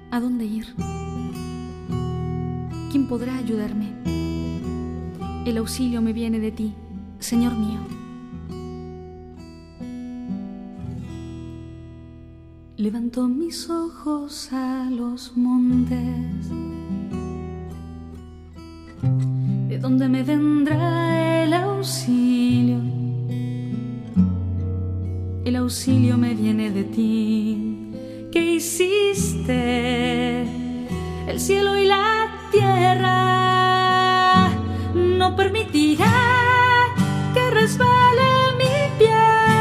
¿A dónde ir? ¿Quién podrá ayudarme? El auxilio me viene de ti, Señor mío. Levanto mis ojos a los montes, ¿de dónde me vendrá el auxilio? El auxilio me viene de ti, que hiciste el cielo y la tierra. No permitirá que resbale mi pie.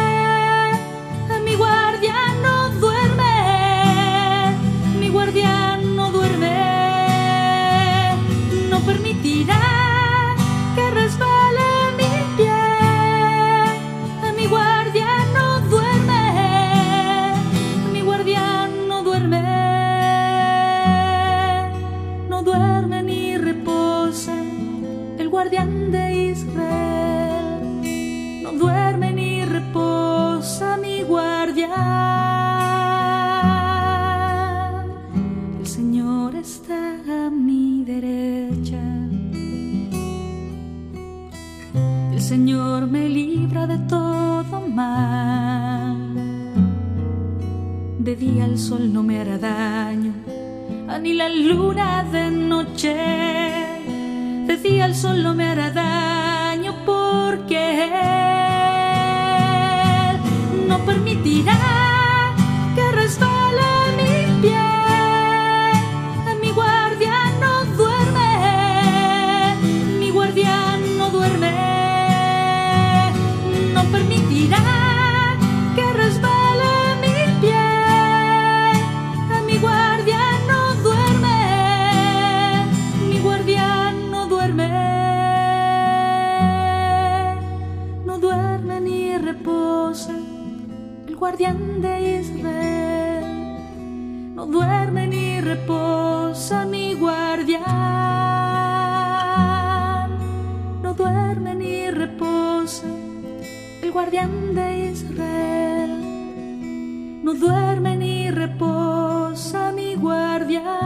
Mi guardián no duerme, mi guardián no duerme. No permitirá que resbale mi pie. Mi guardián no duerme, mi guardián no duerme. No duerme ni reposa el guardián de Israel. No duerme ni reposa mi guardián. El Señor está a mi derecha. El Señor me libra de todo mal. De día el sol no me hará daño, ni la luna de noche. De día el sol no me hará daño, porque Él no permitirá que resbale mi pie. Mi guardián no duerme, mi guardián no duerme. No permitirá que resbale mi pie. Mi guardián no duerme, mi guardián no duerme. No duerme ni reposa el guardián de Israel. No duerme ni reposa mi guardián. No duerme ni reposa el guardián de Israel. No duerme ni reposa mi guardián.